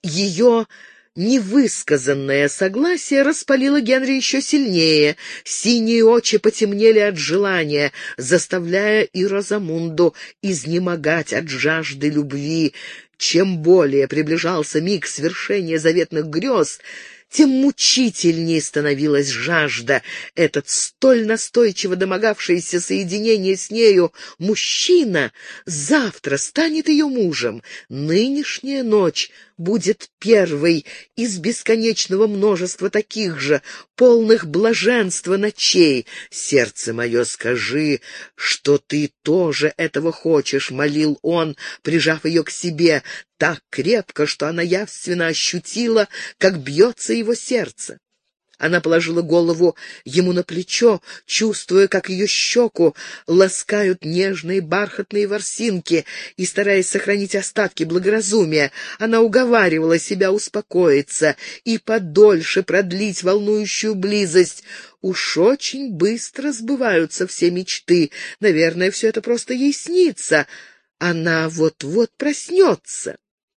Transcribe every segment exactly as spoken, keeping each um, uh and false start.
Ее невысказанное согласие распалило Генри еще сильнее. Синие очи потемнели от желания, заставляя и Розамунду изнемогать от жажды любви. Чем более приближался миг свершения заветных грез, тем мучительнее становилась жажда. Этот столь настойчиво домогавшийся соединения с нею мужчина завтра станет ее мужем. Нынешняя ночь будет первой из бесконечного множества таких же, полных блаженства ночей. «Сердце мое, скажи, что ты тоже этого хочешь», — молил он, прижав ее к себе так крепко, что она явственно ощутила, как бьется его сердце. Она положила голову ему на плечо, чувствуя, как ее щеку ласкают нежные бархатные ворсинки, и, стараясь сохранить остатки благоразумия, она уговаривала себя успокоиться и подольше продлить волнующую близость. Уж очень быстро сбываются все мечты. Наверное, все это просто ей снится. Она вот-вот проснется.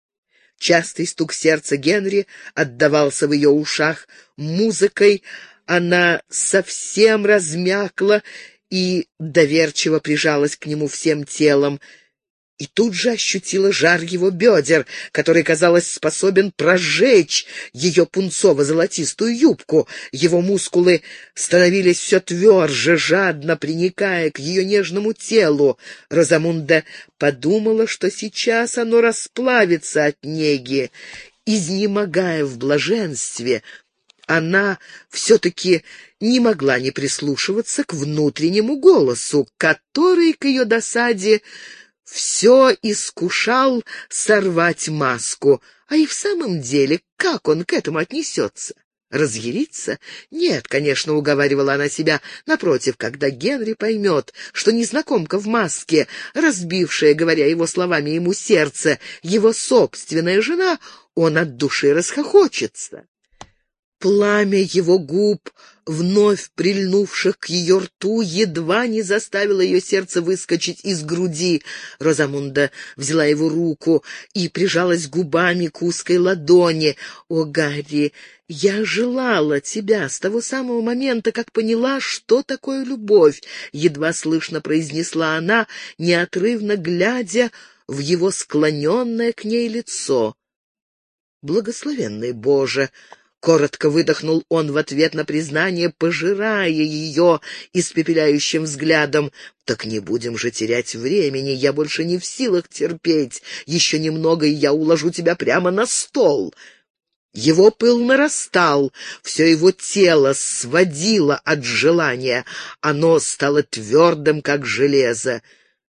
Частый стук сердца Генри отдавался в ее ушах музыкой. Она совсем размякла и доверчиво прижалась к нему всем телом. И тут же ощутила жар его бедер, который, казалось, способен прожечь ее пунцово-золотистую юбку. Его мускулы становились все тверже, жадно приникая к ее нежному телу. Розамунда подумала, что сейчас оно расплавится от неги. Изнемогая в блаженстве, она все-таки не могла не прислушиваться к внутреннему голосу, который, к ее досаде, все искушал сорвать маску. А и в самом деле, как он к этому отнесется? Разъяриться? Нет, конечно, уговаривала она себя. Напротив, когда Генри поймет, что незнакомка в маске, разбившая, говоря его словами, ему сердце, его собственная жена, он от души расхохочется. Пламя его губ, вновь прильнувших к ее рту, едва не заставило ее сердце выскочить из груди. Розамунда взяла его руку и прижалась губами к узкой ладони. «О, Гарри, я желала тебя с того самого момента, как поняла, что такое любовь», — едва слышно произнесла она, неотрывно глядя в его склоненное к ней лицо. «Благословенный Боже!» Коротко выдохнул он в ответ на признание, пожирая ее испепеляющим взглядом. «Так не будем же терять времени, я больше не в силах терпеть. Еще немного, и я уложу тебя прямо на стол». Его пыл нарастал, все его тело сводило от желания, оно стало твердым, как железо.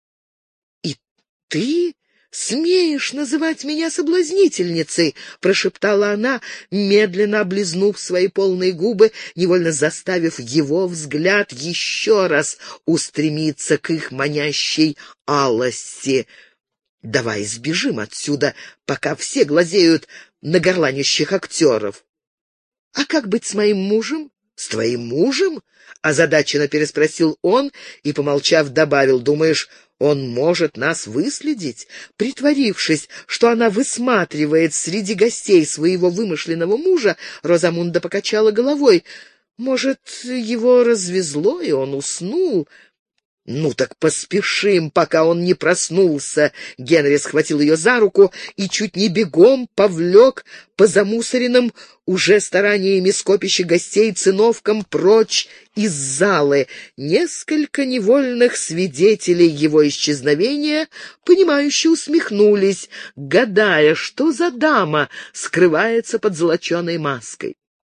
«И ты смеешь называть меня соблазнительницей?» — прошептала она, медленно облизнув свои полные губы, невольно заставив его взгляд еще раз устремиться к их манящей алости. «Давай сбежим отсюда, пока все глазеют на горланищих актеров». «А как быть с моим мужем?» «С твоим мужем?» — озадаченно переспросил он и, помолчав, добавил: «Думаешь, он может нас выследить?» Притворившись, что она высматривает среди гостей своего вымышленного мужа, Розамунда покачала головой. «Может, его развезло, и он уснул?» «Ну так поспешим, пока он не проснулся!» Генри схватил ее за руку и чуть не бегом повлек по замусоренным уже стараниями скопища гостей циновкам прочь из залы. Несколько невольных свидетелей его исчезновения, понимающе усмехнулись, гадая, что за дама скрывается под золоченой маской.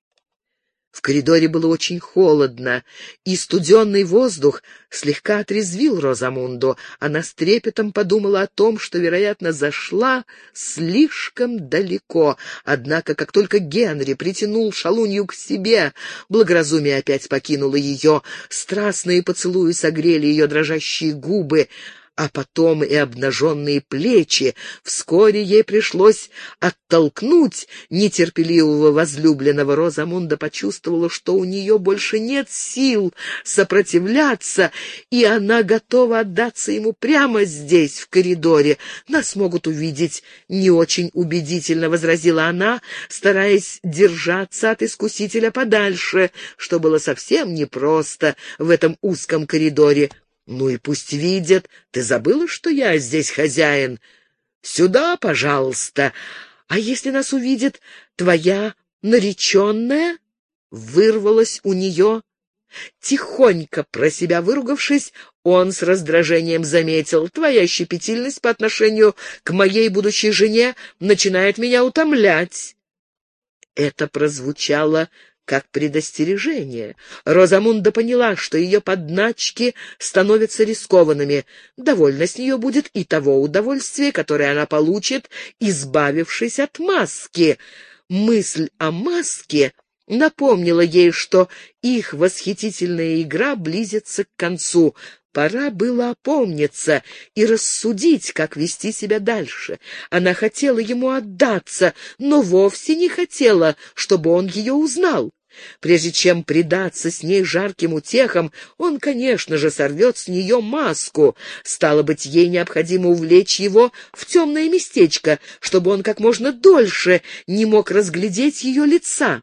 В коридоре было очень холодно, и студенный воздух слегка отрезвил Розамунду. Она с трепетом подумала о том, что, вероятно, зашла слишком далеко. Однако, как только Генри притянул шалунью к себе, благоразумие опять покинуло ее. Страстные поцелуи согрели ее дрожащие губы. а потом и обнаженные плечи. Вскоре ей пришлось оттолкнуть нетерпеливого возлюбленного. Розамунда почувствовала, что у нее больше нет сил сопротивляться, и она готова отдаться ему прямо здесь, в коридоре. «Нас могут увидеть не очень убедительно», — возразила она, стараясь держаться от искусителя подальше, что было совсем непросто в этом узком коридоре. «Ну и пусть видят. Ты забыла, что я здесь хозяин? Сюда, пожалуйста. А если нас увидит твоя нареченная?» Вырвалась у нее. Тихонько про себя выругавшись, он с раздражением заметил: «Твоя щепетильность по отношению к моей будущей жене начинает меня утомлять». Это прозвучало как предостережение. Розамунда поняла, что ее подначки становятся рискованными. Довольно с нее будет и того удовольствия, которое она получит, избавившись от маски. Мысль о маске напомнила ей, что их восхитительная игра близится к концу. Пора было опомниться и рассудить, как вести себя дальше. Она хотела ему отдаться, но вовсе не хотела, чтобы он ее узнал. Прежде чем предаться с ней жарким утехам, он, конечно же, сорвет с нее маску. Стало быть, ей необходимо увлечь его в темное местечко, чтобы он как можно дольше не мог разглядеть ее лица.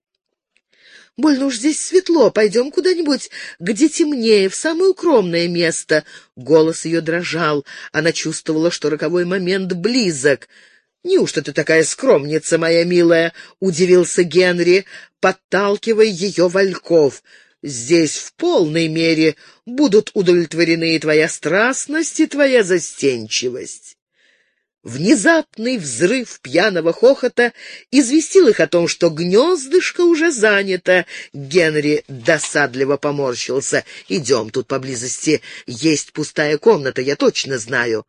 «Больно уж здесь светло. Пойдем куда-нибудь, где темнее, в самое укромное место». Голос ее дрожал. Она чувствовала, что роковой момент близок. «Неужто ты такая скромница, моя милая?» — удивился Генри, подталкивая ее вальков. «Здесь в полной мере будут удовлетворены и твоя страстность, и твоя застенчивость». Внезапный взрыв пьяного хохота известил их о том, что гнездышко уже занято. Генри досадливо поморщился. «Идем, тут поблизости есть пустая комната, я точно знаю».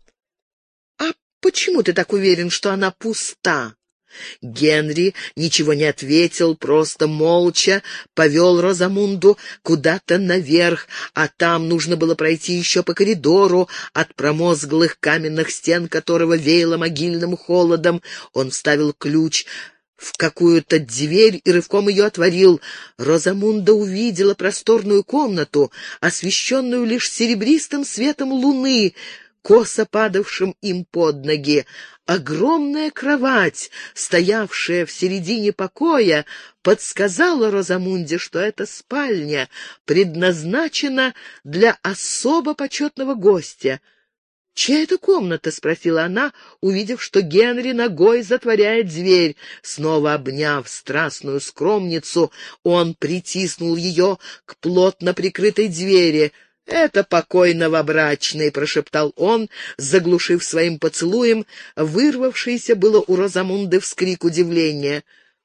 «А почему ты так уверен, что она пуста?» Генри ничего не ответил, просто молча повел Розамунду куда-то наверх, а там нужно было пройти еще по коридору, от промозглых каменных стен которого веяло могильным холодом. Он вставил ключ в какую-то дверь и рывком ее отворил. Розамунда увидела просторную комнату, освещенную лишь серебристым светом луны, косо падавшим им под ноги. Огромная кровать, стоявшая в середине покоя, подсказала Розамунде, что эта спальня предназначена для особо почетного гостя. «Чья это комната?» — спросила она, увидев, что Генри ногой затворяет дверь. Снова обняв страстную скромницу, он притиснул ее к плотно прикрытой двери. «Это покой новобрачный», — прошептал он, заглушив своим поцелуем вырвавшийся было у Розамунды вскрик удивления.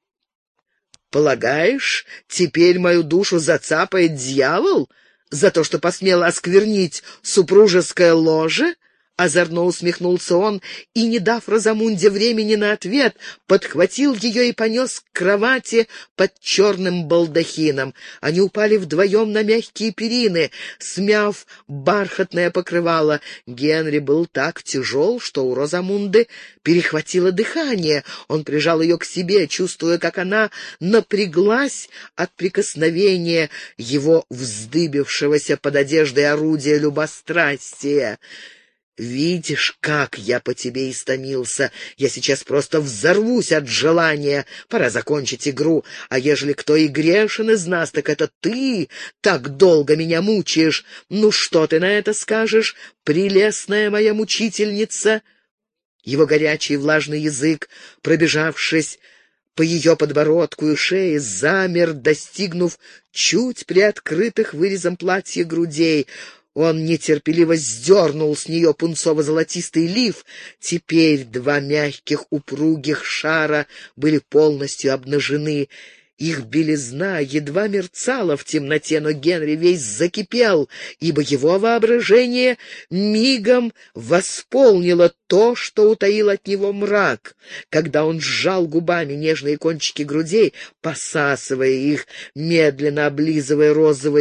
«Полагаешь, теперь мою душу зацапает дьявол за то, что посмел осквернить супружеское ложе?» Озорно усмехнулся он и, не дав Розамунде времени на ответ, подхватил ее и понес к кровати под черным балдахином. Они упали вдвоем на мягкие перины, смяв бархатное покрывало. Генри был так тяжел, что у Розамунды перехватило дыхание. Он прижал ее к себе, чувствуя, как она напряглась от прикосновения его вздыбившегося под одеждой орудия любострастия. «Видишь, как я по тебе истомился. Я сейчас просто взорвусь от желания. Пора закончить игру. А ежели кто и грешен из нас, так это ты. Так долго меня мучаешь. Ну что ты на это скажешь, прелестная моя мучительница?» Его горячий влажный язык, пробежавшись по ее подбородку и шее, замер, достигнув чуть приоткрытых вырезом платья грудей. Он нетерпеливо сдернул с нее пунцово-золотистый лиф. Теперь два мягких упругих шара были полностью обнажены. Их белизна едва мерцала в темноте, но Генри весь закипел, ибо его воображение мигом восполнило то, что утаил от него мрак. Когда он сжал губами нежные кончики грудей, посасывая их, медленно облизывая розовые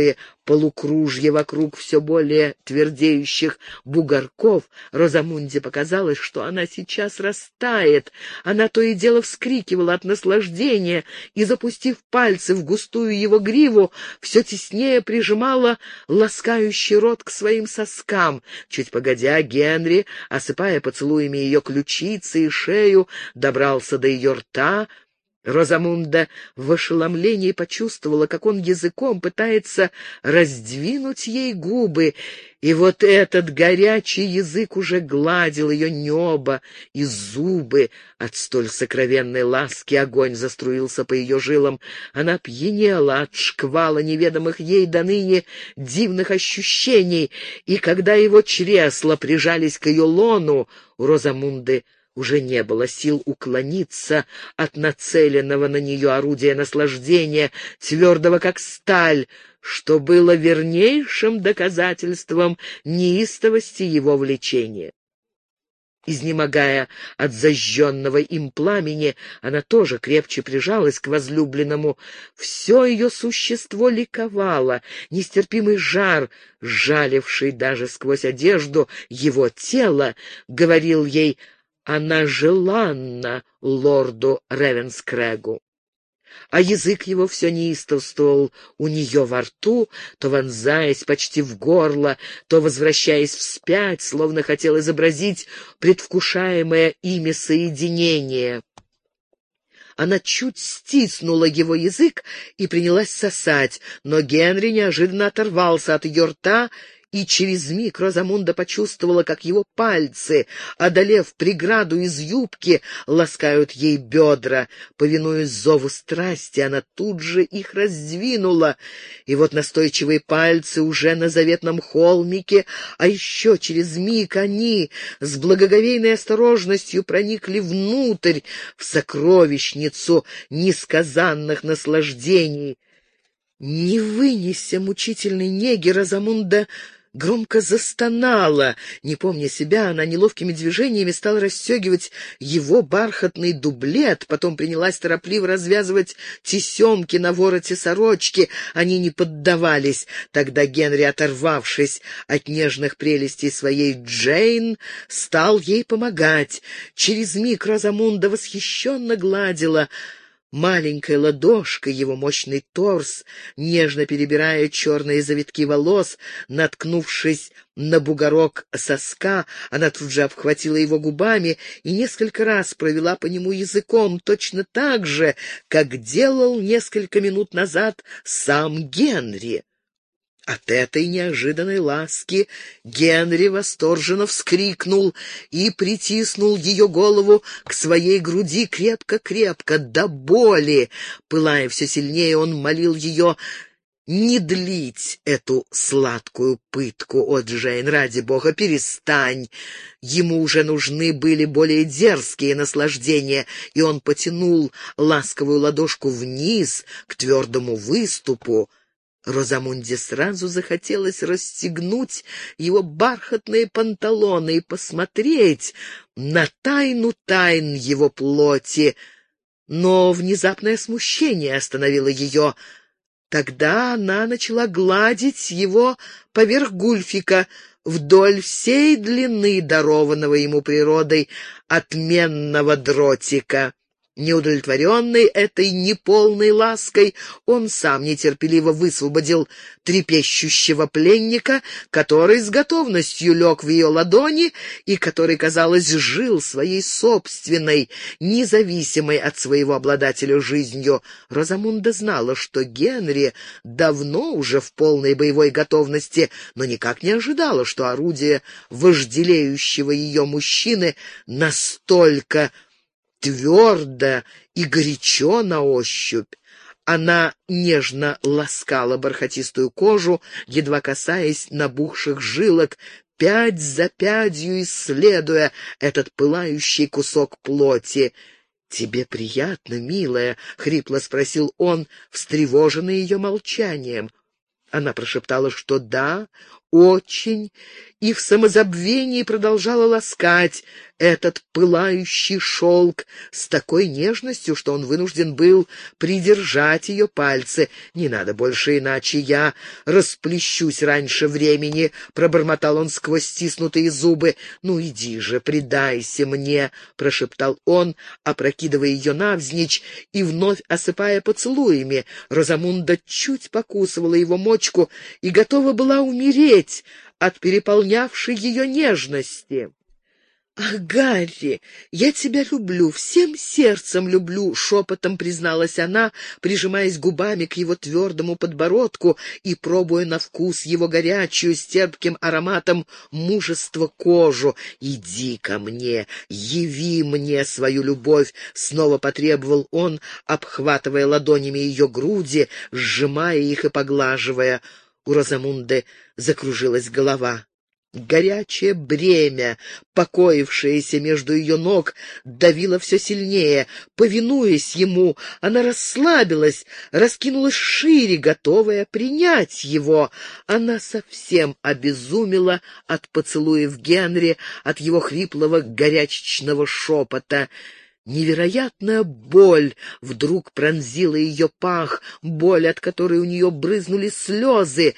полукружье вокруг все более твердеющих бугорков, Розамунде показалось, что она сейчас растает. Она то и дело вскрикивала от наслаждения и, запустив пальцы в густую его гриву, все теснее прижимала ласкающий рот к своим соскам. Чуть погодя, Генри, осыпая поцелуями ее ключицы и шею, добрался до ее рта. Розамунда в ошеломлении почувствовала, как он языком пытается раздвинуть ей губы, и вот этот горячий язык уже гладил ее небо и зубы. От столь сокровенной ласки огонь заструился по ее жилам. Она пьянела от шквала неведомых ей доныне дивных ощущений, и когда его чресла прижались к ее лону, у Розамунды уже не было сил уклониться от нацеленного на нее орудия наслаждения, твердого как сталь, что было вернейшим доказательством неистовости его влечения. Изнемогая от зажженного им пламени, она тоже крепче прижалась к возлюбленному. Все ее существо ликовало, нестерпимый жар, сжаливший даже сквозь одежду его тело, говорил ей: она желанна лорду Ревенскрэгу. А язык его все неистовствовал у нее во рту, то вонзаясь почти в горло, то возвращаясь вспять, словно хотел изобразить предвкушаемое ими соединение. Она чуть стиснула его язык и принялась сосать, но Генри неожиданно оторвался от ее рта, и через миг Розамунда почувствовала, как его пальцы, одолев преграду из юбки, ласкают ей бедра. Повинуясь зову страсти, она тут же их раздвинула, и вот настойчивые пальцы уже на заветном холмике, а еще через миг они с благоговейной осторожностью проникли внутрь, в сокровищницу несказанных наслаждений. Не вынеся мучительной неги, Розамунда громко застонала. Не помня себя, она неловкими движениями стала расстегивать его бархатный дублет, потом принялась торопливо развязывать тесемки на вороте сорочки. Они не поддавались. Тогда Генри, оторвавшись от нежных прелестей своей Джейн, стал ей помогать. Через миг Розамунда восхищенно гладила маленькой ладошкой его мощный торс, нежно перебирая черные завитки волос. Наткнувшись на бугорок соска, она тут же обхватила его губами и несколько раз провела по нему языком, точно так же, как делал несколько минут назад сам Генри. От этой неожиданной ласки Генри восторженно вскрикнул и притиснул ее голову к своей груди крепко-крепко, до боли. Пылая все сильнее, он молил ее не длить эту сладкую пытку. «О, Джейн, ради бога, перестань!» Ему уже нужны были более дерзкие наслаждения, и он потянул ласковую ладошку вниз к твердому выступу. Розамунде сразу захотелось расстегнуть его бархатные панталоны и посмотреть на тайну тайн его плоти, но внезапное смущение остановило ее. Тогда она начала гладить его поверх гульфика вдоль всей длины дарованного ему природой отменного дротика. Неудовлетворенный этой неполной лаской, он сам нетерпеливо высвободил трепещущего пленника, который с готовностью лег в ее ладони и который, казалось, жил своей собственной, независимой от своего обладателя жизнью. Розамунда знала, что Генри давно уже в полной боевой готовности, но никак не ожидала, что орудие вожделеющего ее мужчины настолько твердо и горячо на ощупь. Она нежно ласкала бархатистую кожу, едва касаясь набухших жилок, пядь за пядью исследуя этот пылающий кусок плоти. «Тебе приятно, милая?» — хрипло спросил он, встревоженный ее молчанием. Она прошептала, что да, очень, и в самозабвении продолжала ласкать этот пылающий шелк с такой нежностью, что он вынужден был придержать ее пальцы. «Не надо больше, иначе я расплещусь раньше времени», — пробормотал он сквозь стиснутые зубы. «Ну иди же, предайся мне», — прошептал он, опрокидывая ее навзничь и вновь осыпая поцелуями. Розамунда чуть покусывала его мочку и готова была умереть от переполнявшей ее нежности. «Ах, Гарри, я тебя люблю, всем сердцем люблю», — шепотом призналась она, прижимаясь губами к его твердому подбородку и пробуя на вкус его горячую, с терпким ароматом мужества кожу. «Иди ко мне, яви мне свою любовь», — снова потребовал он, обхватывая ладонями ее груди, сжимая их и поглаживая. У Розамунды закружилась голова. Горячее бремя, покоившееся между ее ног, давило все сильнее. Повинуясь ему, она расслабилась, раскинулась шире, готовая принять его. Она совсем обезумела от поцелуев Генри, от его хриплого горячечного шепота. Невероятная боль вдруг пронзила ее пах, боль, от которой у нее брызнули слезы.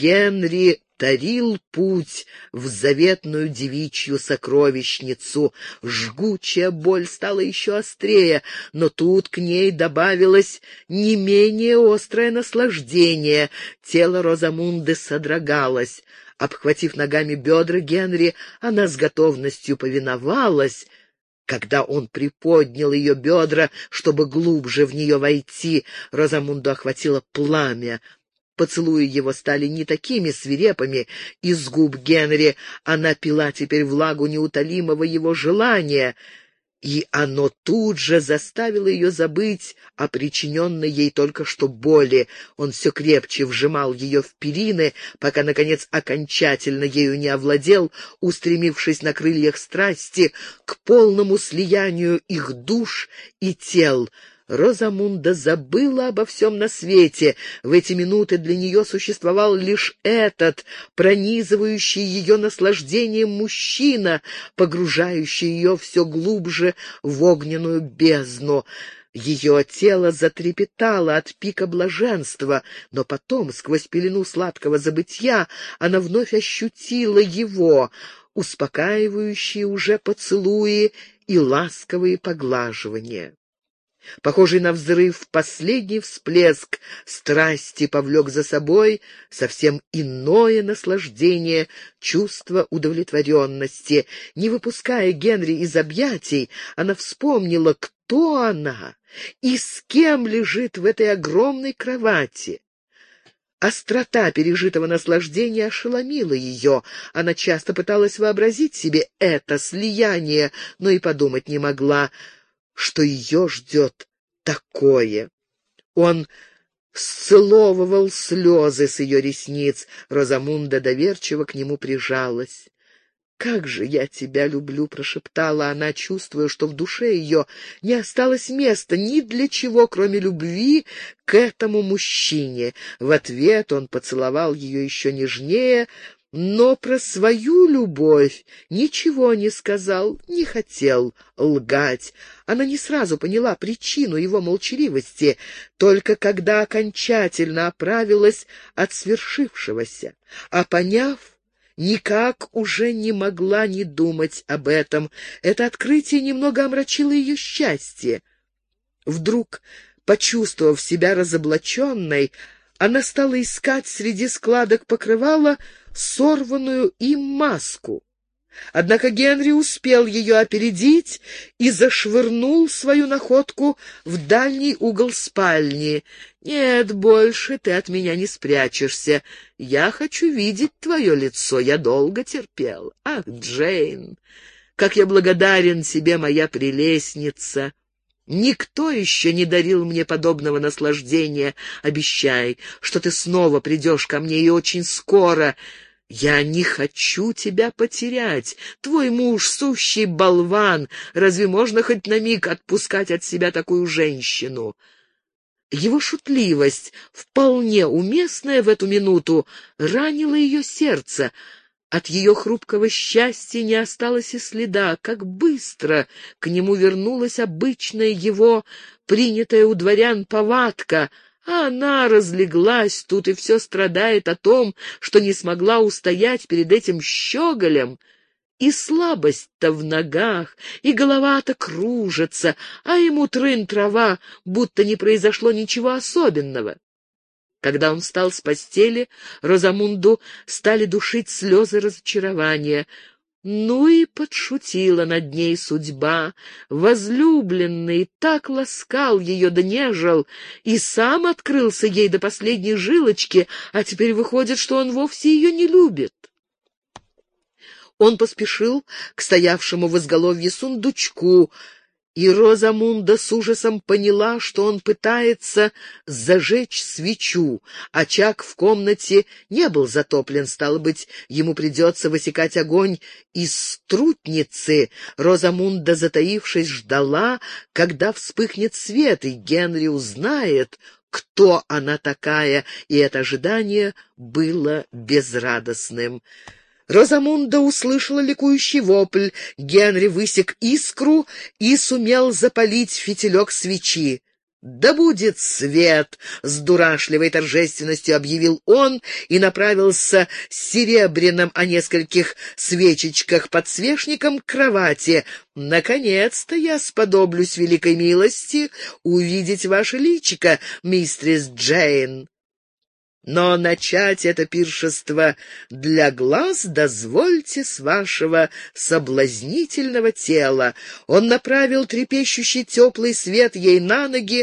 Генри тарил путь в заветную девичью сокровищницу. Жгучая боль стала еще острее, но тут к ней добавилось не менее острое наслаждение. Тело Розамунды содрогалось. Обхватив ногами бедра Генри, она с готовностью повиновалась. Когда он приподнял ее бедра, чтобы глубже в нее войти, Розамунду охватило пламя. Поцелуи его стали не такими свирепыми. Из губ Генри она пила теперь влагу неутолимого его желания, и оно тут же заставило ее забыть о причиненной ей только что боли. Он все крепче вжимал ее в перины, пока, наконец, окончательно ею не овладел, устремившись на крыльях страсти к полному слиянию их душ и тел. Розамунда забыла обо всем на свете. В эти минуты для нее существовал лишь этот, пронизывающий ее наслаждением мужчина, погружающий ее все глубже в огненную бездну. Ее тело затрепетало от пика блаженства, но потом, сквозь пелену сладкого забытья, она вновь ощутила его, успокаивающие уже поцелуи и ласковые поглаживания. Похожий на взрыв, последний всплеск страсти повлек за собой совсем иное наслаждение, чувство удовлетворенности. Не выпуская Генри из объятий, она вспомнила, кто она и с кем лежит в этой огромной кровати. Острота пережитого наслаждения ошеломила ее. Она часто пыталась вообразить себе это слияние, но и подумать не могла, что ее ждет такое. Он сцеловывал слезы с ее ресниц. Розамунда доверчиво к нему прижалась. «Как же я тебя люблю!» — прошептала она, чувствуя, что в душе ее не осталось места ни для чего, кроме любви к этому мужчине. В ответ он поцеловал ее еще нежнее, но про свою любовь ничего не сказал, не хотел лгать. Она не сразу поняла причину его молчаливости, только когда окончательно оправилась от свершившегося. А поняв, никак уже не могла не думать об этом. Это открытие немного омрачило ее счастье. Вдруг, почувствовав себя разоблаченной, она стала искать среди складок покрывала сорванную им маску. Однако Генри успел ее опередить и зашвырнул свою находку в дальний угол спальни. «Нет, больше ты от меня не спрячешься. Я хочу видеть твое лицо. Я долго терпел. Ах, Джейн, как я благодарен тебе, моя прелестница! Никто еще не дарил мне подобного наслаждения. Обещай, что ты снова придешь ко мне, и очень скоро. Я не хочу тебя потерять. Твой муж — сущий болван. Разве можно хоть на миг отпускать от себя такую женщину?» Его шутливость, вполне уместная в эту минуту, ранила ее сердце. От ее хрупкого счастья не осталось и следа. Как быстро к нему вернулась обычная его, принятая у дворян, повадка, а она разлеглась тут и все страдает о том, что не смогла устоять перед этим щеголем. И слабость-то в ногах, и голова-то кружится, а ему трын-трава, будто не произошло ничего особенного. Когда он встал с постели, Розамунду стали душить слезы разочарования. Ну и подшутила над ней судьба. Возлюбленный так ласкал ее да нежил, и сам открылся ей до последней жилочки, а теперь выходит, что он вовсе ее не любит. Он поспешил к стоявшему в изголовье сундучку, и Розамунда с ужасом поняла, что он пытается зажечь свечу. Очаг в комнате не был затоплен, стало быть, ему придется высекать огонь из трутницы. Розамунда, затаившись, ждала, когда вспыхнет свет, и Генри узнает, кто она такая, и это ожидание было безрадостным. Розамунда услышала ликующий вопль. Генри высек искру и сумел запалить фитилек свечи. «Да будет свет!» — с дурашливой торжественностью объявил он и направился с серебряным о нескольких свечечках-подсвечником к кровати. «Наконец-то я сподоблюсь великой милости увидеть ваше личико, мистерис Джейн. Но начать это пиршество для глаз дозвольте с вашего соблазнительного тела». Он направил трепещущий теплый свет ей на ноги,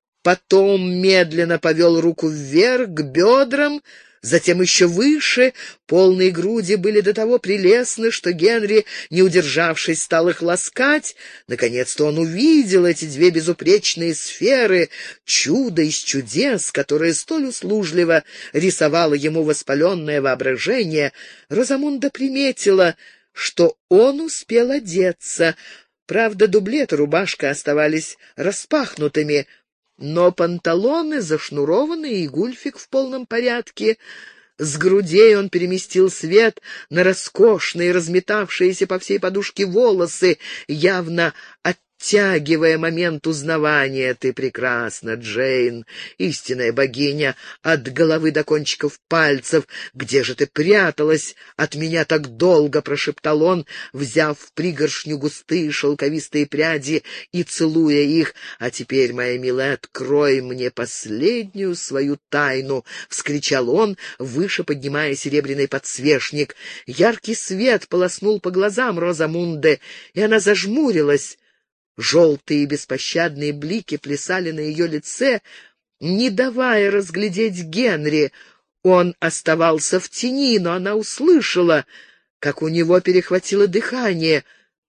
потом медленно повел руку вверх к бедрам, затем еще выше. Полные груди были до того прелестны, что Генри, не удержавшись, стал их ласкать. Наконец-то он увидел эти две безупречные сферы, чудо из чудес, которое столь услужливо рисовало ему воспаленное воображение. Розамунда приметила, что он успел одеться. Правда, дублет и рубашка оставались распахнутыми, но панталоны зашнурованы и гульфик в полном порядке. С грудей он переместил свет на роскошные, разметавшиеся по всей подушке волосы, явно оттягивая момент узнавания. «Ты прекрасна, Джейн, истинная богиня, от головы до кончиков пальцев. Где же ты пряталась от меня так долго?» — прошептал он, взяв в пригоршню густые шелковистые пряди и целуя их. «А теперь, моя милая, открой мне последнюю свою тайну!» — вскричал он, выше поднимая серебряный подсвечник. Яркий свет полоснул по глазам Розамунды, и она зажмурилась. Желтые беспощадные блики плясали на ее лице, не давая разглядеть Генри. Он оставался в тени, но она услышала, как у него перехватило дыхание.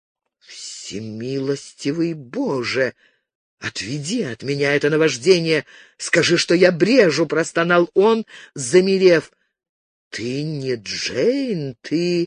«Всемилостивый Боже! Отведи от меня это наваждение! Скажи, что я брежу!» — простонал он, замерев. «Ты не Джейн, ты...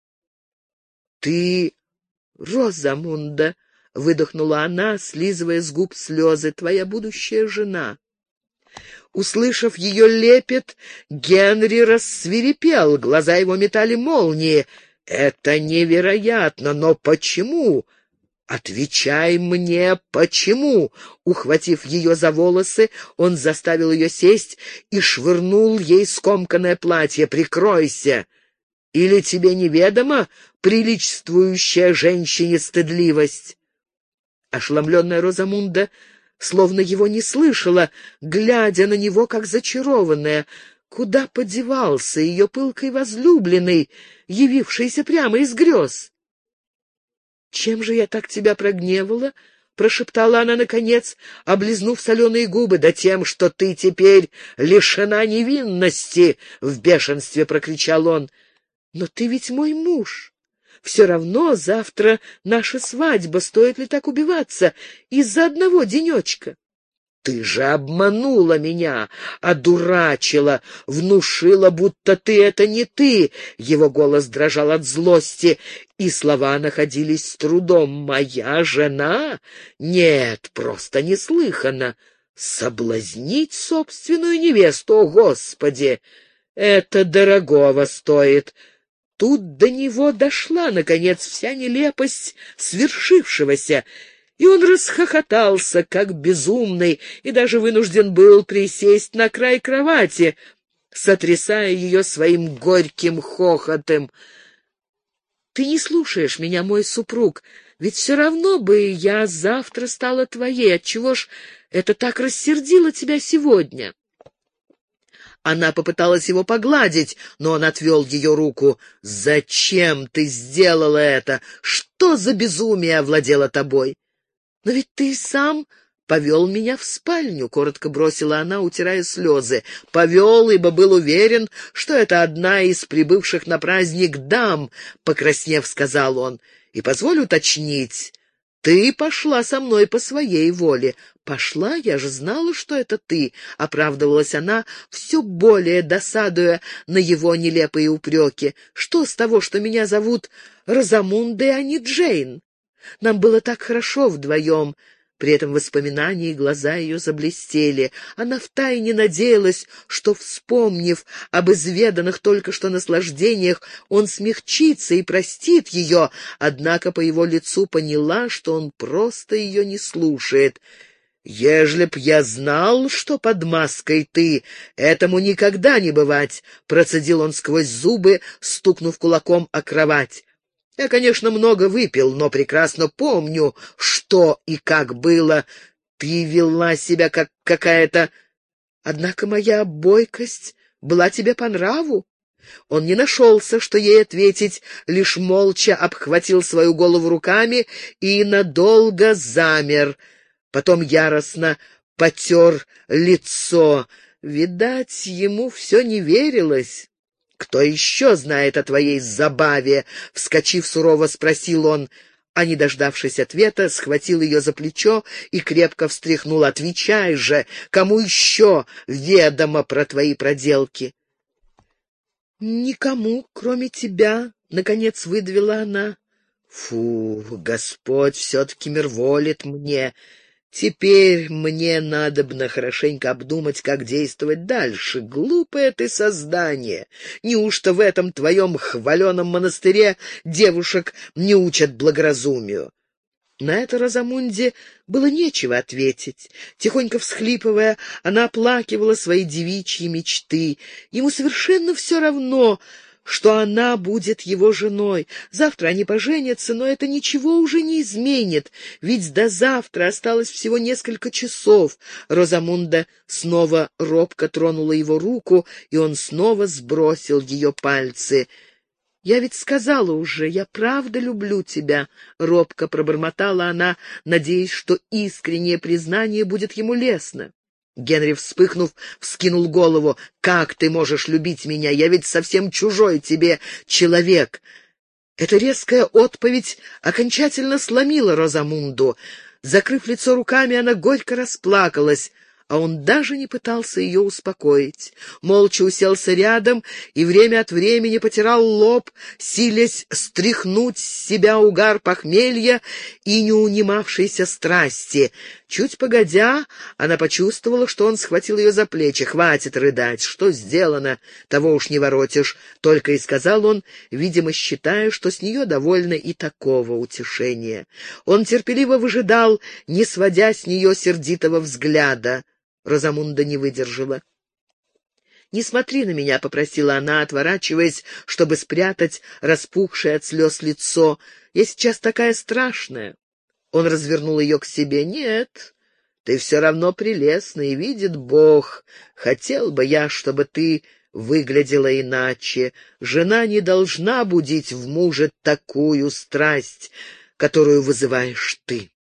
ты... Розамунда!» — выдохнула она, слизывая с губ слезы. «Твоя будущая жена». Услышав ее лепет, Генри рассвирепел, глаза его метали молнии. «Это невероятно, но почему? Отвечай мне, почему?» Ухватив ее за волосы, он заставил ее сесть и швырнул ей скомканное платье. «Прикройся! Или тебе неведома приличествующая женщине стыдливость?» Ошеломленная Розамунда словно его не слышала, глядя на него, как зачарованная. Куда подевался ее пылкой возлюбленный, явившийся прямо из грез? «Чем же я так тебя прогневала?» — прошептала она, наконец, облизнув соленые губы. «Да тем, что ты теперь лишена невинности!» — в бешенстве прокричал он. «Но ты ведь мой муж. Все равно завтра наша свадьба, стоит ли так убиваться из-за одного денечка?» «Ты же обманула меня, одурачила, внушила, будто ты — это не ты!» Его голос дрожал от злости, и слова находились с трудом. «Моя жена? Нет, просто неслыханно! Соблазнить собственную невесту, о Господи! Это дорогого стоит. Тут до него дошла, наконец, вся нелепость свершившегося, и он расхохотался, как безумный, и даже вынужден был присесть на край кровати, сотрясая ее своим горьким хохотом. «Ты не слушаешь меня, мой супруг, ведь все равно бы я завтра стала твоей. Отчего ж это так рассердило тебя сегодня?» Она попыталась его погладить, но он отвел ее руку. «Зачем ты сделала это? Что за безумие овладело тобой?» «Но ведь ты сам повел меня в спальню», — коротко бросила она, утирая слезы. «Повел, ибо был уверен, что это одна из прибывших на праздник дам», — покраснев, сказал он. «И позволь уточнить, ты пошла со мной по своей воле». «Пошла? Я же знала, что это ты», — оправдывалась она, все более досадуя на его нелепые упреки. «Что с того, что меня зовут Розамундой, а не Джейн? Нам было так хорошо вдвоем». При этом воспоминании глаза ее заблестели. Она втайне надеялась, что, вспомнив об изведанных только что наслаждениях, он смягчится и простит ее, однако по его лицу поняла, что он просто ее не слушает. «Ежели б я знал, что под маской ты, этому никогда не бывать», — процедил он сквозь зубы, стукнув кулаком о кровать. «Я, конечно, много выпил, но прекрасно помню, что и как было. Ты вела себя как какая-то... Однако моя бойкость была тебе по нраву». Он не нашелся, что ей ответить, лишь молча обхватил свою голову руками и надолго замер. Потом яростно потер лицо. Видать, ему все не верилось. «Кто еще знает о твоей забаве?» — вскочив сурово, спросил он, а, не дождавшись ответа, схватил ее за плечо и крепко встряхнул. «Отвечай же, кому еще ведомо про твои проделки?» «Никому, кроме тебя», — наконец выдавила она. «Фу, Господь все-таки мирволит мне. Теперь мне надобно хорошенько обдумать, как действовать дальше. Глупое ты создание! Неужто в этом твоем хваленом монастыре девушек не учат благоразумию?» На это Розамунде было нечего ответить. Тихонько всхлипывая, она оплакивала свои девичьи мечты. Ему совершенно все равно, что она будет его женой. Завтра они поженятся, но это ничего уже не изменит, ведь до завтра осталось всего несколько часов. Розамунда снова робко тронула его руку, и он снова сбросил ее пальцы. «Я ведь сказала уже, я правда люблю тебя», — робко пробормотала она, надеясь, что искреннее признание будет ему лестно. Генри, вспыхнув, вскинул голову. «Как ты можешь любить меня? Я ведь совсем чужой тебе человек». Эта резкая отповедь окончательно сломила Розамунду. Закрыв лицо руками, она горько расплакалась, а он даже не пытался ее успокоить. Молча уселся рядом и время от времени потирал лоб, силясь стряхнуть с себя угар похмелья и неунимавшейся страсти. Чуть погодя, она почувствовала, что он схватил ее за плечи. «Хватит рыдать, что сделано, того уж не воротишь», — только и сказал он, видимо, считая, что с нее довольно и такого утешения. Он терпеливо выжидал, не сводя с нее сердитого взгляда. Розамунда не выдержала. «Не смотри на меня», — попросила она, отворачиваясь, чтобы спрятать распухшее от слез лицо. «Я сейчас такая страшная». Он развернул ее к себе. «Нет, ты все равно прелестна, и видит Бог. Хотел бы я, чтобы ты выглядела иначе. Жена не должна будить в муже такую страсть, которую вызываешь ты».